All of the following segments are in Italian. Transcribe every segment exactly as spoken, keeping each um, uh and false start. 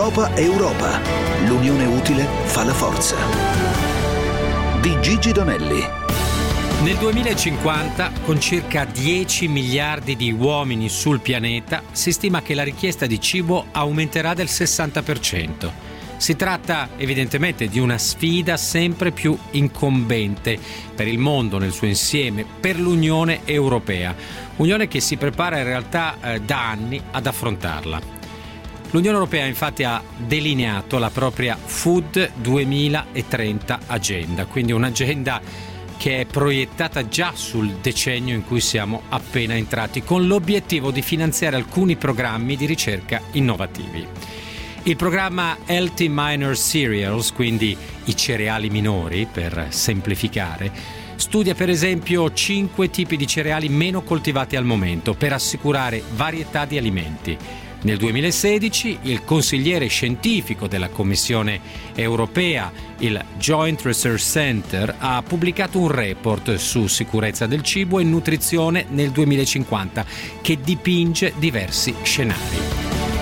Europa è Europa. L'unione utile fa la forza. Di Gigi Donelli. Nel duemilacinquanta, con circa dieci miliardi di uomini sul pianeta, si stima che la richiesta di cibo aumenterà del sessanta per cento. Si tratta evidentemente di una sfida sempre più incombente per il mondo nel suo insieme, per l'Unione Europea. Unione che si prepara in realtà eh, da anni ad affrontarla. L'Unione Europea infatti ha delineato la propria Food duemilatrenta Agenda, quindi un'agenda che è proiettata già sul decennio in cui siamo appena entrati, con l'obiettivo di finanziare alcuni programmi di ricerca innovativi. Il programma Healthy Minor Cereals, quindi i cereali minori per semplificare, studia per esempio cinque tipi di cereali meno coltivati al momento per assicurare varietà di alimenti. Nel duemilasedici il consigliere scientifico della Commissione Europea, il Joint Research Center, ha pubblicato un report su sicurezza del cibo e nutrizione nel duemilacinquanta che dipinge diversi scenari.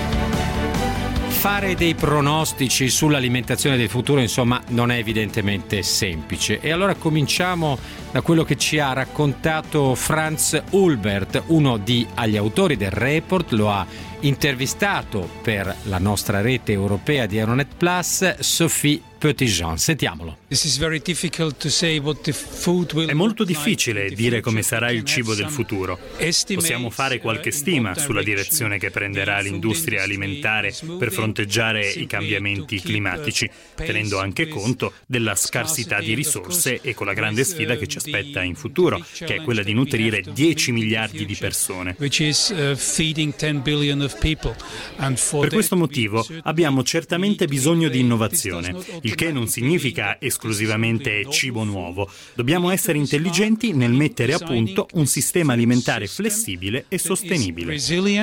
Fare dei pronostici sull'alimentazione del futuro, insomma, non è evidentemente semplice. E allora cominciamo da quello che ci ha raccontato Franz Hulbert, uno degli autori del report. Lo ha intervistato per la nostra rete europea di Euronet Plus, Sophie Petitjean. Sentiamolo. È molto difficile dire come sarà il cibo del futuro. Possiamo fare qualche stima sulla direzione che prenderà l'industria alimentare per fronteggiare i cambiamenti climatici, tenendo anche conto della scarsità di risorse e con la grande sfida che ci aspetta in futuro, che è quella di nutrire dieci miliardi di persone. Per questo motivo abbiamo certamente bisogno di innovazione, il che non significa esclusivamente cibo nuovo. Dobbiamo essere intelligenti nel mettere a punto un sistema alimentare flessibile e sostenibile.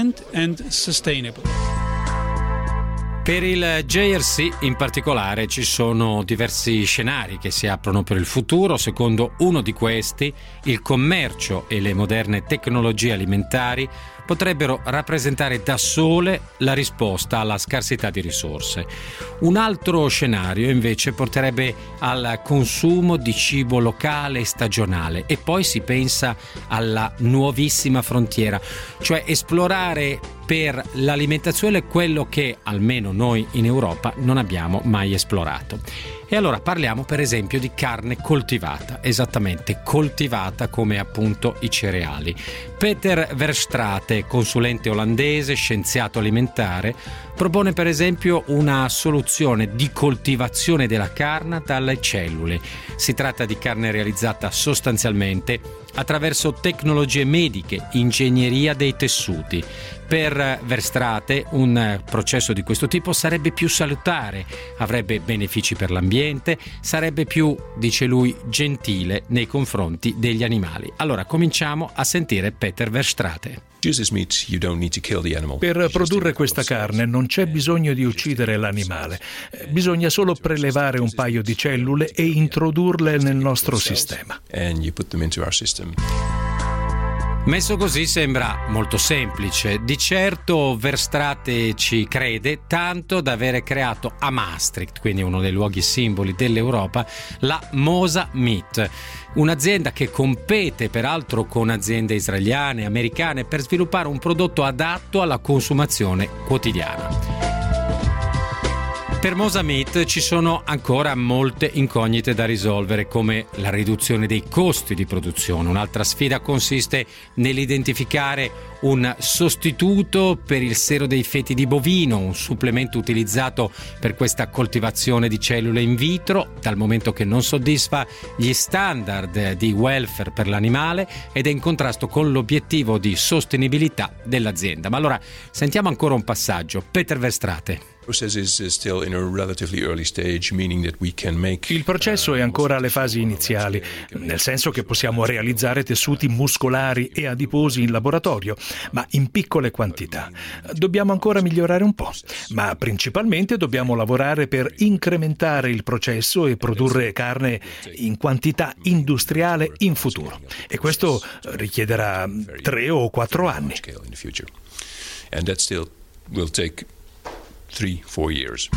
Per il J R C in particolare ci sono diversi scenari che si aprono per il futuro. Secondo uno di questi, il commercio e le moderne tecnologie alimentari potrebbero rappresentare da sole la risposta alla scarsità di risorse. Un altro scenario invece porterebbe al consumo di cibo locale e stagionale, e poi si pensa alla nuovissima frontiera, cioè esplorare per l'alimentazione quello che almeno noi in Europa non abbiamo mai esplorato. E allora parliamo per esempio di carne coltivata, esattamente coltivata come appunto i cereali. Peter Verstraete, consulente olandese, scienziato alimentare, propone per esempio una soluzione di coltivazione della carne dalle cellule. Si tratta di carne realizzata sostanzialmente attraverso tecnologie mediche, ingegneria dei tessuti. Per Verstraete un processo di questo tipo sarebbe più salutare, avrebbe benefici per l'ambiente, sarebbe più, dice lui, gentile nei confronti degli animali. Allora cominciamo a sentire Peter Verstraete. Per produrre questa carne non c'è bisogno di uccidere l'animale, bisogna solo prelevare un paio di cellule e introdurle nel nostro sistema. Messo così sembra molto semplice. Di certo Verstraete ci crede tanto da avere creato a Maastricht, quindi uno dei luoghi simboli dell'Europa, la Mosa Meat, un'azienda che compete peraltro con aziende israeliane e americane per sviluppare un prodotto adatto alla consumazione quotidiana. Per Mosa Meat ci sono ancora molte incognite da risolvere, come la riduzione dei costi di produzione. Un'altra sfida consiste nell'identificare un sostituto per il sero dei feti di bovino, un supplemento utilizzato per questa coltivazione di cellule in vitro, dal momento che non soddisfa gli standard di welfare per l'animale ed è in contrasto con l'obiettivo di sostenibilità dell'azienda. Ma allora sentiamo ancora un passaggio. Peter Verstraete. Il processo è ancora alle fasi iniziali, nel senso che possiamo realizzare tessuti muscolari e adiposi in laboratorio, ma in piccole quantità. Dobbiamo ancora migliorare un po', ma principalmente dobbiamo lavorare per incrementare il processo e produrre carne in quantità industriale in futuro. E questo richiederà tre o quattro anni. three, four years.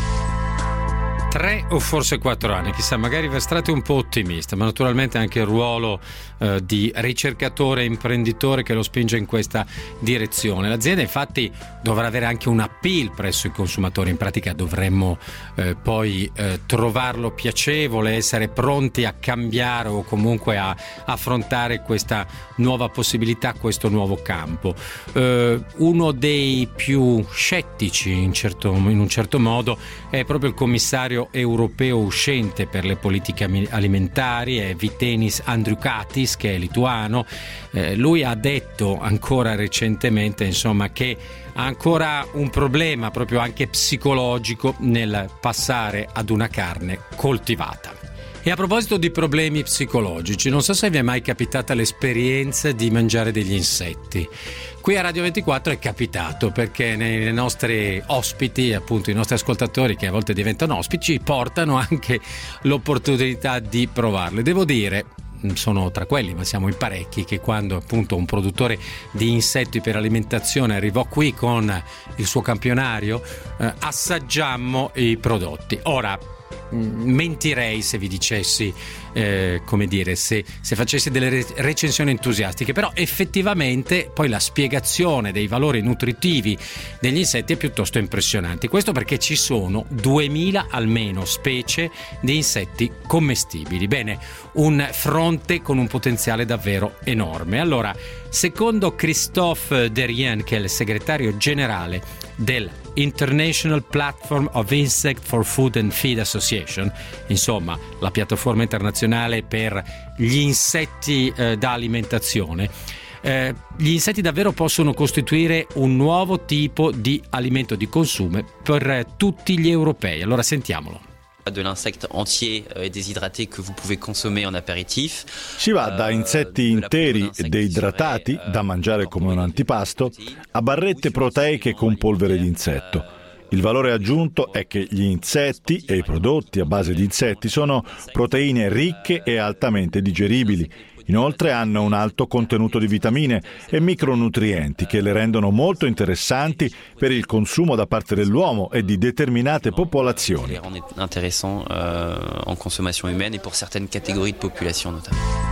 Tre o forse quattro anni, chissà, magari Verstraete è un po' ottimista, ma naturalmente anche il ruolo eh, di ricercatore e imprenditore che lo spinge in questa direzione. L'azienda infatti dovrà avere anche un appeal presso i consumatori, in pratica dovremmo eh, poi eh, trovarlo piacevole, essere pronti a cambiare o comunque a affrontare questa nuova possibilità, questo nuovo campo. Eh, uno dei più scettici in, certo, in un certo modo è proprio il commissario europeo uscente per le politiche alimentari, è Vytenis Andriukaitis, che è lituano. Eh, lui ha detto ancora recentemente, insomma, che ha ancora un problema proprio anche psicologico nel passare ad una carne coltivata. E a proposito di problemi psicologici, non so se vi è mai capitata l'esperienza di mangiare degli insetti. Qui a Radio ventiquattro è capitato, perché nei nostri ospiti, appunto i nostri ascoltatori che a volte diventano ospiti, portano anche l'opportunità di provarle. Devo dire, sono tra quelli, ma siamo in parecchi, che quando appunto un produttore di insetti per alimentazione arrivò qui con il suo campionario, eh, assaggiammo i prodotti. Ora, mentirei se vi dicessi eh, come dire se, se facessi delle re- recensioni entusiastiche, però effettivamente poi la spiegazione dei valori nutritivi degli insetti è piuttosto impressionante. Questo perché ci sono duemila almeno specie di insetti commestibili. Bene, un fronte con un potenziale davvero enorme. Allora, secondo Christophe Derrien, che è il segretario generale del International Platform of Insect for Food and Feed Association, insomma la piattaforma internazionale per gli insetti eh, da alimentazione, eh, gli insetti davvero possono costituire un nuovo tipo di alimento di consumo per eh, tutti gli europei. Allora sentiamolo. De l'insecte entier et déshydraté que vous pouvez consommer en apéritif. Si va da insetti interi e deidratati, da mangiare come un antipasto, a barrette proteiche con polvere di insetto. Il valore aggiunto è che gli insetti e i prodotti a base di insetti sono proteine ricche e altamente digeribili. Inoltre hanno un alto contenuto di vitamine e micronutrienti che le rendono molto interessanti per il consumo da parte dell'uomo e di determinate popolazioni. Intéressant euh, en consommation humaine et pour certaines catégories de population notamment.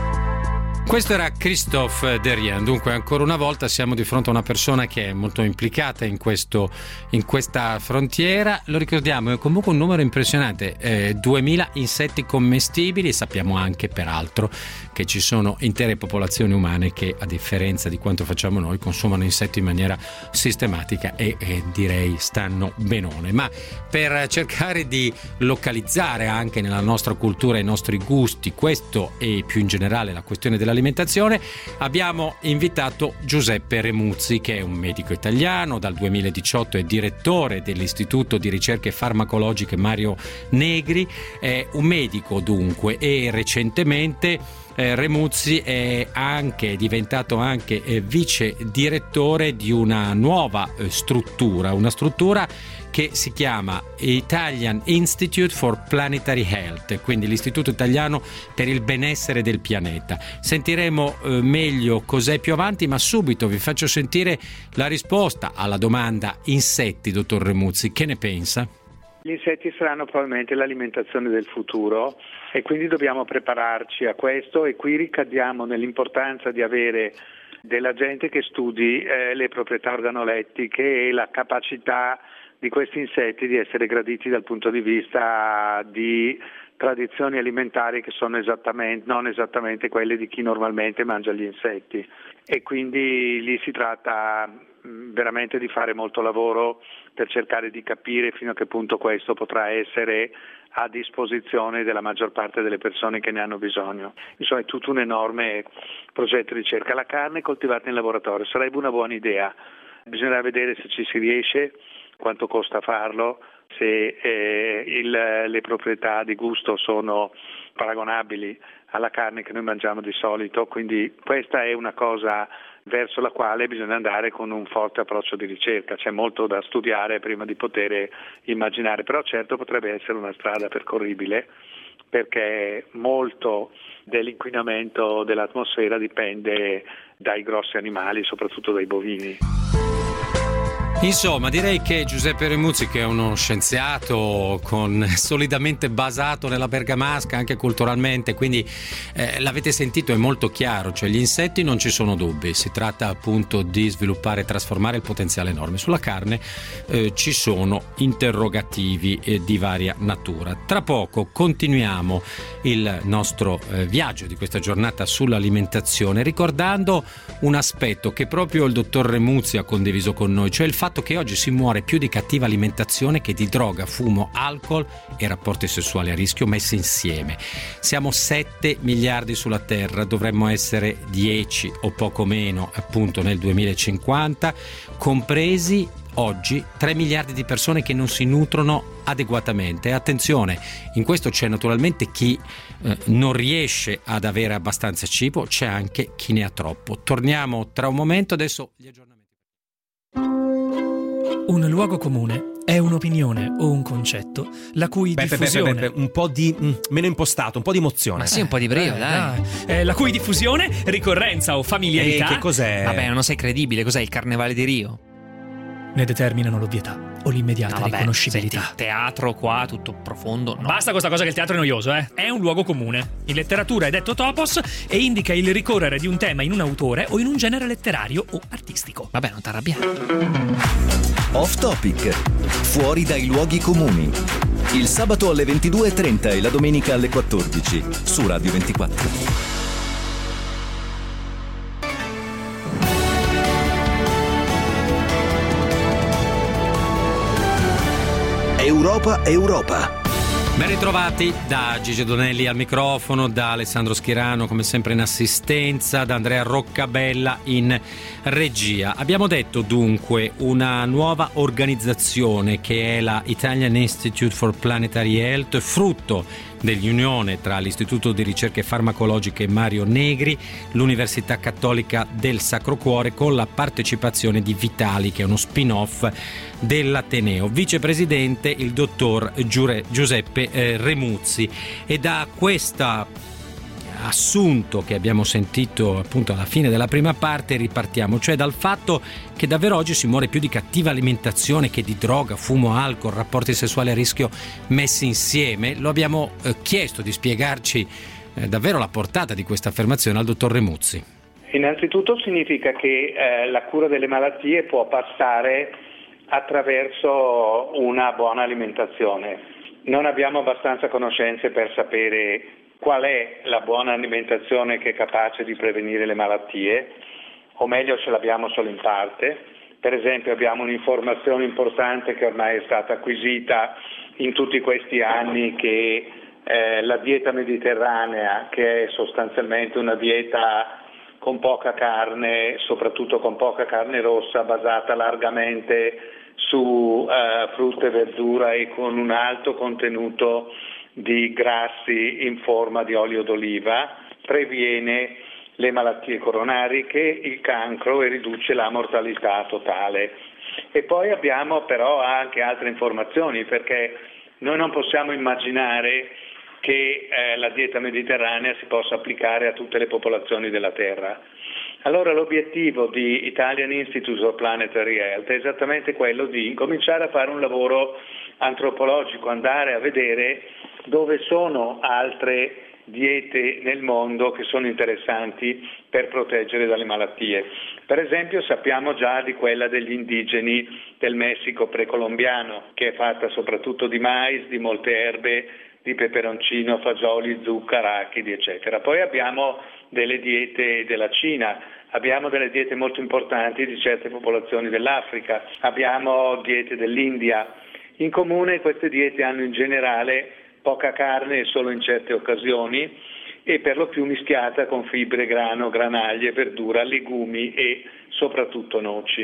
Questo era Christophe Derrien. Dunque, ancora una volta siamo di fronte a una persona che è molto implicata in, questo, in questa frontiera. Lo ricordiamo, è comunque un numero impressionante, eh, duemila insetti commestibili. Sappiamo anche, peraltro, che ci sono intere popolazioni umane che, a differenza di quanto facciamo noi, consumano insetti in maniera sistematica e, e direi stanno benone. Ma per cercare di localizzare anche nella nostra cultura i nostri gusti, questo e più in generale la questione dell'alimentazione, abbiamo invitato Giuseppe Remuzzi, che è un medico italiano, dal duemiladiciotto è direttore dell'Istituto di Ricerche Farmacologiche Mario Negri, è un medico dunque, e recentemente eh, Remuzzi è anche diventato anche eh, vice direttore di una nuova eh, struttura, una struttura che si chiama Italian Institute for Planetary Health, quindi l'Istituto Italiano per il benessere del pianeta. Sentiremo eh, meglio cos'è più avanti, ma subito vi faccio sentire la risposta alla domanda insetti, dottor Remuzzi. Che ne pensa? Gli insetti saranno probabilmente l'alimentazione del futuro e quindi dobbiamo prepararci a questo, e qui ricadiamo nell'importanza di avere della gente che studi eh, le proprietà organolettiche e la capacità di questi insetti di essere graditi dal punto di vista di tradizioni alimentari che sono esattamente, non esattamente quelle di chi normalmente mangia gli insetti, e quindi lì si tratta veramente di fare molto lavoro per cercare di capire fino a che punto questo potrà essere a disposizione della maggior parte delle persone che ne hanno bisogno. Insomma, è tutto un enorme progetto di ricerca. La carne coltivata in laboratorio sarebbe una buona idea, bisognerà vedere se ci si riesce, quanto costa farlo, se eh, il, le proprietà di gusto sono paragonabili alla carne che noi mangiamo di solito, quindi questa è una cosa verso la quale bisogna andare con un forte approccio di ricerca. C'è molto da studiare prima di poter immaginare, però certo potrebbe essere una strada percorribile, perché molto dell'inquinamento dell'atmosfera dipende dai grossi animali, soprattutto dai bovini. Insomma, direi che Giuseppe Remuzzi, che è uno scienziato con, solidamente basato nella bergamasca anche culturalmente, quindi eh, l'avete sentito, è molto chiaro, cioè gli insetti non ci sono dubbi, si tratta appunto di sviluppare e trasformare il potenziale enorme. Sulla carne eh, ci sono interrogativi eh, di varia natura. Tra poco continuiamo il nostro eh, viaggio di questa giornata sull'alimentazione, ricordando un aspetto che proprio il dottor Remuzzi ha condiviso con noi, cioè il fatto che oggi si muore più di cattiva alimentazione che di droga, fumo, alcol e rapporti sessuali a rischio messi insieme. Siamo sette miliardi sulla Terra, dovremmo essere dieci o poco meno appunto nel duemilacinquanta, compresi oggi tre miliardi di persone che non si nutrono adeguatamente. E attenzione, in questo c'è naturalmente chi eh, non riesce ad avere abbastanza cibo, c'è anche chi ne ha troppo. Torniamo tra un momento, adesso gli aggiornamenti. Un luogo comune è un'opinione o un concetto la cui beh, diffusione... Beh, beh, beh, un po' di... Mm, meno impostato, un po' di emozione. Ma sì, un po' di brio, eh, dai. dai. Eh, la cui diffusione, ricorrenza o familiarità... E che cos'è? Vabbè, non sei credibile, cos'è il Carnevale di Rio? Ne determinano l'ovvietà o l'immediata No, vabbè, riconoscibilità. senti, teatro qua, tutto profondo, no. Basta questa cosa che il teatro è noioso, eh? È un luogo comune. In letteratura è detto topos e indica il ricorrere di un tema in un autore o in un genere letterario o artistico. Vabbè, non t'arrabbiare. Off Topic. Fuori dai luoghi comuni. Il sabato alle ventidue e trenta e la domenica alle quattordici su Radio ventiquattro. Europa Europa. Ben ritrovati da Gigi Donelli al microfono, da Alessandro Schirano come sempre in assistenza, da Andrea Roccabella in regia. Abbiamo detto dunque una nuova organizzazione che è la Italian Institute for Planetary Health, frutto dell'unione tra l'Istituto di Ricerche Farmacologiche Mario Negri, l'Università Cattolica del Sacro Cuore, con la partecipazione di Vitali, che è uno spin-off dell'Ateneo. Vicepresidente il dottor Giuseppe eh, Remuzzi. E da questa assunto che abbiamo sentito appunto alla fine della prima parte ripartiamo, cioè dal fatto che davvero oggi si muore più di cattiva alimentazione che di droga, fumo, alcol, rapporti sessuali a rischio messi insieme. Lo abbiamo eh, chiesto di spiegarci eh, davvero la portata di questa affermazione al dottor Remuzzi. Innanzitutto significa che eh, la cura delle malattie può passare attraverso una buona alimentazione. Non abbiamo abbastanza conoscenze per sapere qual è la buona alimentazione che è capace di prevenire le malattie, o meglio ce l'abbiamo solo in parte. Per esempio abbiamo un'informazione importante che ormai è stata acquisita in tutti questi anni, che eh, la dieta mediterranea, che è sostanzialmente una dieta con poca carne, soprattutto con poca carne rossa, basata largamente su eh, frutta e verdura e con un alto contenuto di grassi in forma di olio d'oliva, previene le malattie coronariche, il cancro e riduce la mortalità totale. E poi abbiamo però anche altre informazioni, perché noi non possiamo immaginare che eh, la dieta mediterranea si possa applicare a tutte le popolazioni della Terra. Allora l'obiettivo di Italian Institute for Planetary Health è esattamente quello di incominciare a fare un lavoro antropologico, andare a vedere dove sono altre diete nel mondo che sono interessanti per proteggere dalle malattie. Per esempio sappiamo già di quella degli indigeni del Messico precolombiano, che è fatta soprattutto di mais, di molte erbe, di peperoncino, fagioli, zucca, arachidi, eccetera. Poi abbiamo delle diete della Cina, abbiamo delle diete molto importanti di certe popolazioni dell'Africa, abbiamo diete dell'India. In comune queste diete hanno in generale poca carne solo in certe occasioni e per lo più mischiata con fibre, grano, granaglie, verdura, legumi e soprattutto noci.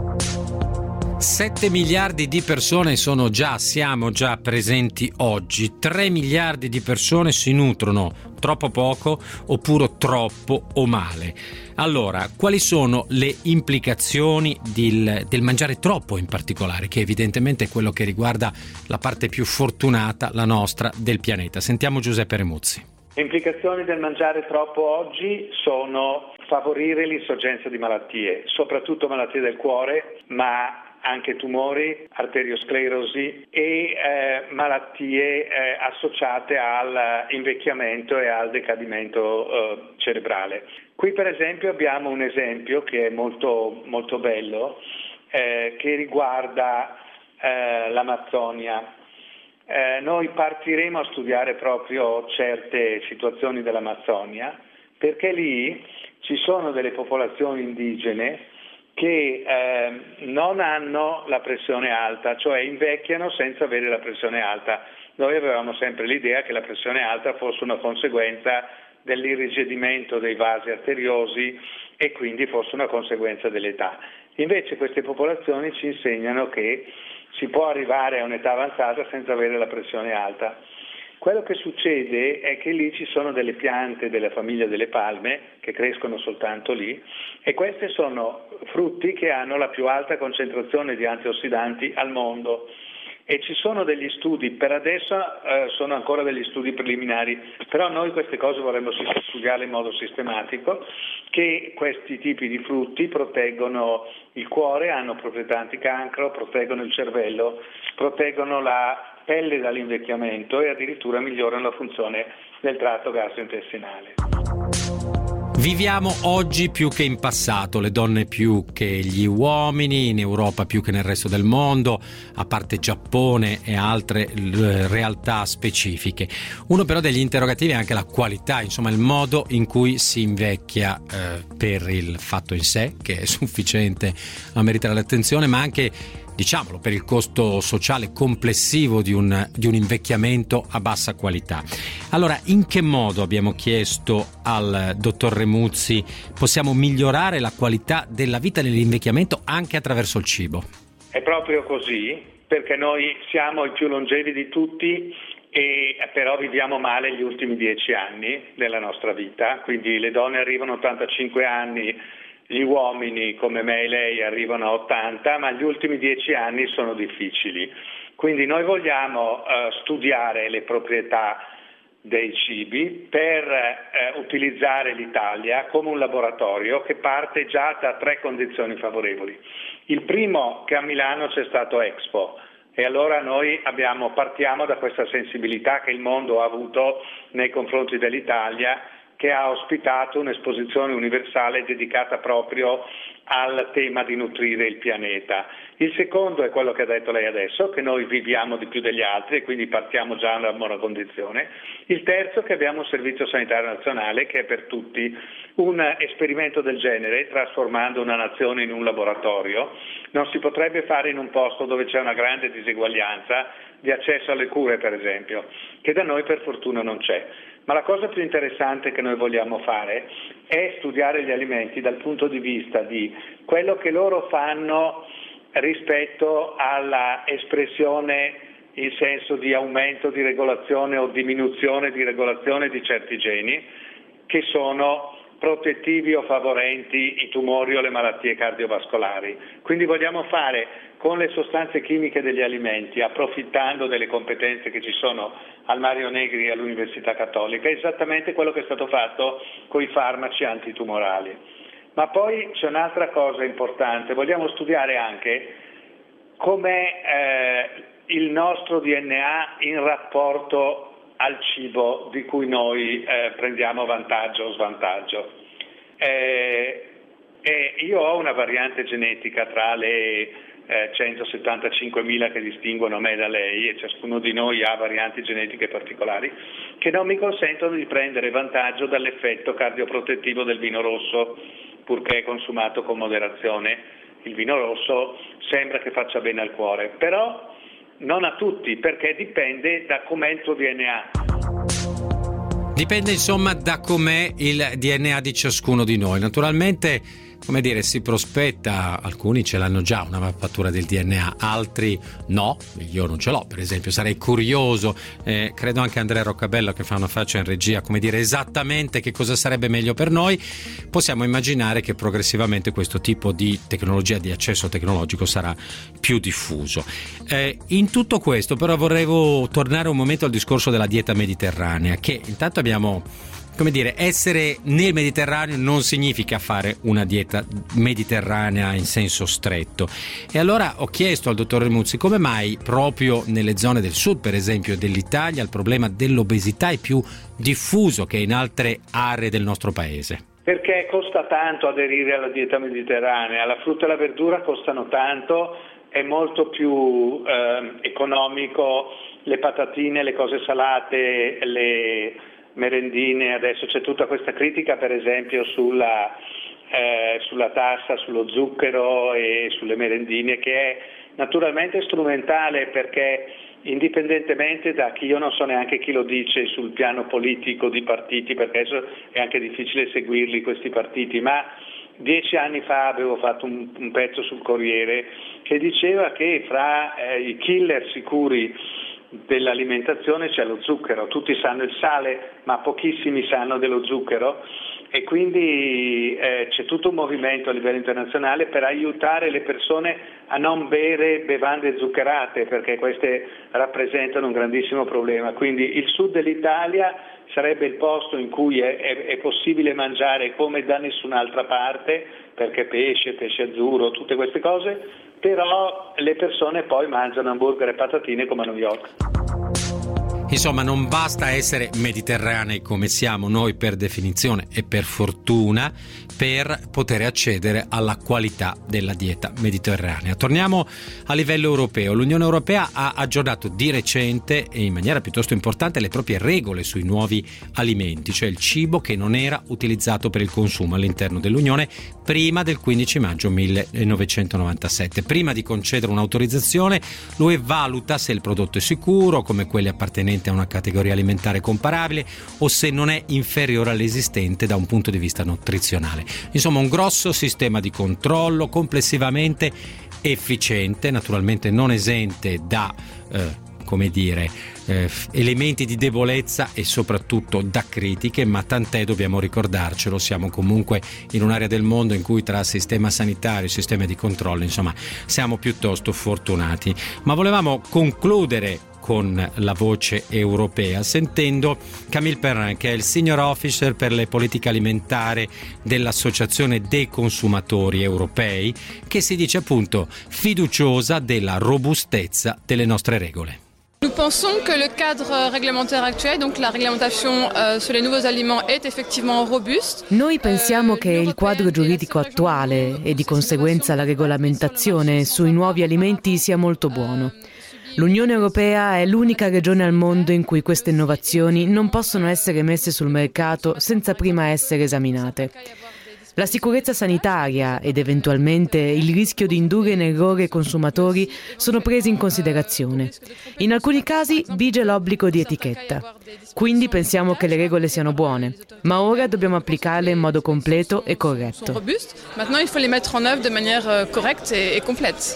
sette miliardi di persone sono già, siamo già presenti oggi. tre miliardi di persone si nutrono troppo poco oppure troppo o male. Allora, quali sono le implicazioni del, del mangiare troppo in particolare, che evidentemente è quello che riguarda la parte più fortunata, la nostra, del pianeta? Sentiamo Giuseppe Remuzzi. Le implicazioni del mangiare troppo oggi sono favorire l'insorgenza di malattie, soprattutto malattie del cuore, ma anche tumori, arteriosclerosi e eh, malattie eh, associate all'invecchiamento e al decadimento eh, cerebrale. Qui per esempio abbiamo un esempio che è molto, molto bello, eh, che riguarda eh, l'Amazzonia. Eh, noi partiremo a studiare proprio certe situazioni dell'Amazzonia, perché lì ci sono delle popolazioni indigene che eh, non hanno la pressione alta, cioè invecchiano senza avere la pressione alta. Noi avevamo sempre l'idea che la pressione alta fosse una conseguenza dell'irrigidimento dei vasi arteriosi e quindi fosse una conseguenza dell'età. Invece queste popolazioni ci insegnano che si può arrivare a un'età avanzata senza avere la pressione alta. Quello che succede è che lì ci sono delle piante della famiglia delle palme che crescono soltanto lì e questi sono frutti che hanno la più alta concentrazione di antiossidanti al mondo e ci sono degli studi, per adesso eh, sono ancora degli studi preliminari, però noi queste cose vorremmo studiarle in modo sistematico, che questi tipi di frutti proteggono il cuore, hanno proprietà anticancro, proteggono il cervello, proteggono la pelle dall'invecchiamento e addirittura migliorano la funzione del tratto gastrointestinale. Viviamo oggi più che in passato, le donne più che gli uomini, in Europa più che nel resto del mondo, a parte Giappone e altre realtà specifiche. Uno però degli interrogativi è anche la qualità, insomma il modo in cui si invecchia eh, per il fatto in sé, che è sufficiente a meritare l'attenzione, ma anche, diciamolo, per il costo sociale complessivo di un, di un invecchiamento a bassa qualità. Allora, in che modo, abbiamo chiesto al dottor Remuzzi, possiamo migliorare la qualità della vita e dell'invecchiamento anche attraverso il cibo? È proprio così, perché noi siamo i più longevi di tutti e però viviamo male gli ultimi dieci anni della nostra vita, quindi le donne arrivano a ottantacinque anni, gli uomini come me e lei arrivano a ottanta, ma gli ultimi dieci anni sono difficili. Quindi noi vogliamo eh, studiare le proprietà dei cibi per eh, utilizzare l'Italia come un laboratorio che parte già da tre condizioni favorevoli. Il primo, che a Milano c'è stato Expo, e allora noi abbiamo, partiamo da questa sensibilità che il mondo ha avuto nei confronti dell'Italia, che ha ospitato un'esposizione universale dedicata proprio al tema di nutrire il pianeta. Il secondo è quello che ha detto lei adesso, che noi viviamo di più degli altri e quindi partiamo già in una buona condizione. Il terzo è che abbiamo un servizio sanitario nazionale che è per tutti. Un esperimento del genere, trasformando una nazione in un laboratorio, non si potrebbe fare in un posto dove c'è una grande diseguaglianza di accesso alle cure, per esempio, che da noi per fortuna non c'è. Ma la cosa più interessante che noi vogliamo fare è studiare gli alimenti dal punto di vista di quello che loro fanno rispetto alla espressione in senso di aumento di regolazione o diminuzione di regolazione di certi geni che sono protettivi o favorenti i tumori o le malattie cardiovascolari. Quindi vogliamo fare con le sostanze chimiche degli alimenti, approfittando delle competenze che ci sono al Mario Negri e all'Università Cattolica, esattamente quello che è stato fatto con i farmaci antitumorali. Ma poi c'è un'altra cosa importante, vogliamo studiare anche com'è eh, il nostro D N A in rapporto al cibo di cui noi eh, prendiamo vantaggio o svantaggio. Eh, eh, io ho una variante genetica tra le eh, centosettantacinquemila che distinguono me da lei, e ciascuno di noi ha varianti genetiche particolari che non mi consentono di prendere vantaggio dall'effetto cardioprotettivo del vino rosso, purché consumato con moderazione. Il vino rosso sembra che faccia bene al cuore, però non a tutti, perché dipende da com'è il tuo D N A. Dipende insomma da com'è il D N A di ciascuno di noi. Naturalmente, come dire, si prospetta, alcuni ce l'hanno già una mappatura del D N A, altri no, io non ce l'ho per esempio, sarei curioso, eh, credo anche Andrea Roccabella che fa una faccia in regia, come dire esattamente che cosa sarebbe meglio per noi. Possiamo immaginare che progressivamente questo tipo di tecnologia, di accesso tecnologico sarà più diffuso. Eh, in tutto questo però vorrei tornare un momento al discorso della dieta mediterranea, che intanto abbiamo come dire, essere nel Mediterraneo non significa fare una dieta mediterranea in senso stretto. E allora ho chiesto al dottor Remuzzi come mai proprio nelle zone del sud, per esempio dell'Italia, il problema dell'obesità è più diffuso che in altre aree del nostro paese. Perché costa tanto aderire alla dieta mediterranea, la frutta e la verdura costano tanto, è molto più eh, economico, le patatine, le cose salate, le merendine, adesso c'è tutta questa critica per esempio sulla, eh, sulla tassa, sullo zucchero e sulle merendine, che è naturalmente strumentale perché indipendentemente da chi, io non so neanche chi lo dice sul piano politico di partiti, perché adesso è anche difficile seguirli questi partiti, ma dieci anni fa avevo fatto un, un pezzo sul Corriere che diceva che fra eh, i killer sicuri dell'alimentazione c'è lo zucchero. Tutti sanno il sale, ma pochissimi sanno dello zucchero, e quindi eh, c'è tutto un movimento a livello internazionale per aiutare le persone a non bere bevande zuccherate, perché queste rappresentano un grandissimo problema. Quindi il sud dell'Italia sarebbe il posto in cui è, è, è possibile mangiare come da nessun'altra parte, perché pesce, pesce azzurro, tutte queste cose, però le persone poi mangiano hamburger e patatine come a New York. Insomma, non basta essere mediterranei come siamo noi per definizione e per fortuna per poter accedere alla qualità della dieta mediterranea. Torniamo a livello europeo. L'Unione Europea ha aggiornato di recente e in maniera piuttosto importante le proprie regole sui nuovi alimenti, cioè il cibo che non era utilizzato per il consumo all'interno dell'Unione prima del quindici maggio millenovecentonovantasette. Prima di concedere un'autorizzazione, l'U E valuta se il prodotto è sicuro, come quelli appartenenti a una categoria alimentare comparabile, o se non è inferiore all'esistente da un punto di vista nutrizionale. Insomma, un grosso sistema di controllo complessivamente efficiente, naturalmente non esente da eh, come dire eh, elementi di debolezza e soprattutto da critiche, ma tant'è, dobbiamo ricordarcelo, siamo comunque in un'area del mondo in cui tra sistema sanitario e sistema di controllo, insomma, siamo piuttosto fortunati. Ma volevamo concludere con la voce europea sentendo Camille Perrin, che è il Senior Officer per le politiche alimentari dell'Associazione dei consumatori europei, che si dice appunto fiduciosa della robustezza delle nostre regole. Nous pensons que le cadre réglementaire actuel, donc la réglementation euh, sur les nouveaux aliments, est effectivement robuste. Noi pensiamo che il quadro giuridico attuale e di conseguenza la regolamentazione sui nuovi alimenti sia molto buono. L'Unione Europea è l'unica regione al mondo in cui queste innovazioni non possono essere messe sul mercato senza prima essere esaminate. La sicurezza sanitaria ed eventualmente il rischio di indurre in errore i consumatori sono presi in considerazione. In alcuni casi vige l'obbligo di etichetta. Quindi pensiamo che le regole siano buone, ma ora dobbiamo applicarle in modo completo e corretto. Maintenant il faut les mettre en œuvre de manière correcte et complète.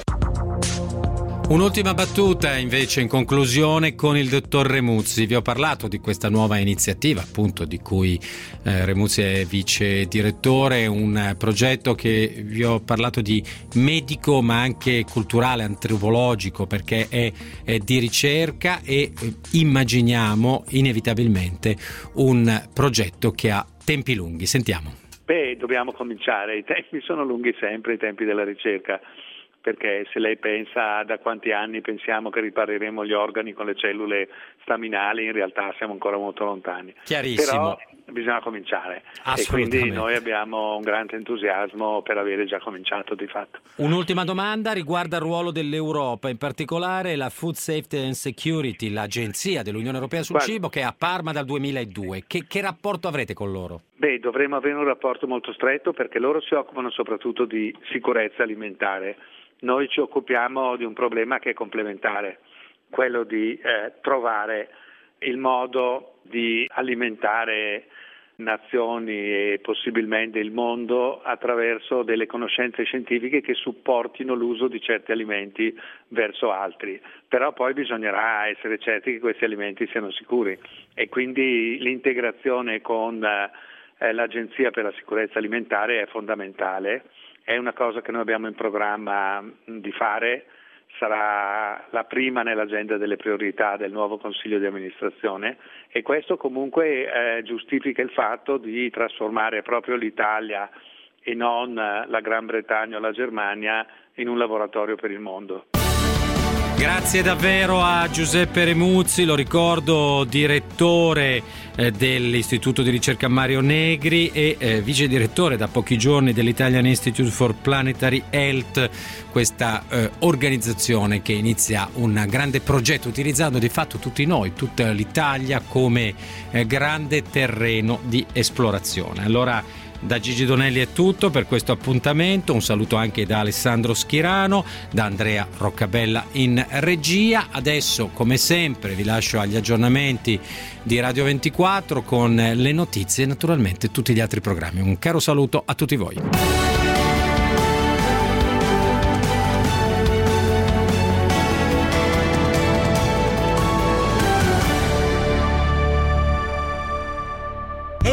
Un'ultima battuta invece in conclusione con il dottor Remuzzi. Vi ho parlato di questa nuova iniziativa, appunto, di cui eh, Remuzzi è vice direttore, un progetto che vi ho parlato di medico ma anche culturale, antropologico, perché è, è di ricerca e eh, immaginiamo inevitabilmente un progetto che ha tempi lunghi. Sentiamo. Beh, dobbiamo cominciare, i tempi sono lunghi sempre, i tempi della ricerca. Perché se lei pensa da quanti anni pensiamo che ripareremo gli organi con le cellule staminali, in realtà siamo ancora molto lontani. Chiarissimo. Però bisogna cominciare e quindi noi abbiamo un grande entusiasmo per avere già cominciato di fatto. Un'ultima domanda riguarda il ruolo dell'Europa, in particolare la Food Safety and Security, l'agenzia dell'Unione Europea sul Guarda, cibo che è a Parma dal duemiladue. Che, che rapporto avrete con loro? Beh, dovremo avere un rapporto molto stretto perché loro si occupano soprattutto di sicurezza alimentare. Noi ci occupiamo di un problema che è complementare, quello di eh, trovare il modo di alimentare nazioni e possibilmente il mondo attraverso delle conoscenze scientifiche che supportino l'uso di certi alimenti verso altri. Però poi bisognerà essere certi che questi alimenti siano sicuri e quindi l'integrazione con eh, l'Agenzia per la sicurezza alimentare è fondamentale. È una cosa che noi abbiamo in programma di fare sarà la prima nell'agenda delle priorità del nuovo Consiglio di amministrazione, e questo comunque eh, giustifica il fatto di trasformare proprio l'Italia e non la Gran Bretagna o la Germania in un laboratorio per il mondo. Grazie davvero a Giuseppe Remuzzi, lo ricordo direttore eh, dell'Istituto di ricerca Mario Negri e eh, vice direttore da pochi giorni dell'Italian Institute for Planetary Health, questa eh, organizzazione che inizia un grande progetto utilizzando di fatto tutti noi, tutta l'Italia come eh, grande terreno di esplorazione. Allora, da Gigi Donelli è tutto per questo appuntamento, un saluto anche da Alessandro Schirano, da Andrea Roccabella in regia. Adesso, come sempre, vi lascio agli aggiornamenti di Radio ventiquattro con le notizie e naturalmente tutti gli altri programmi. Un caro saluto a tutti voi.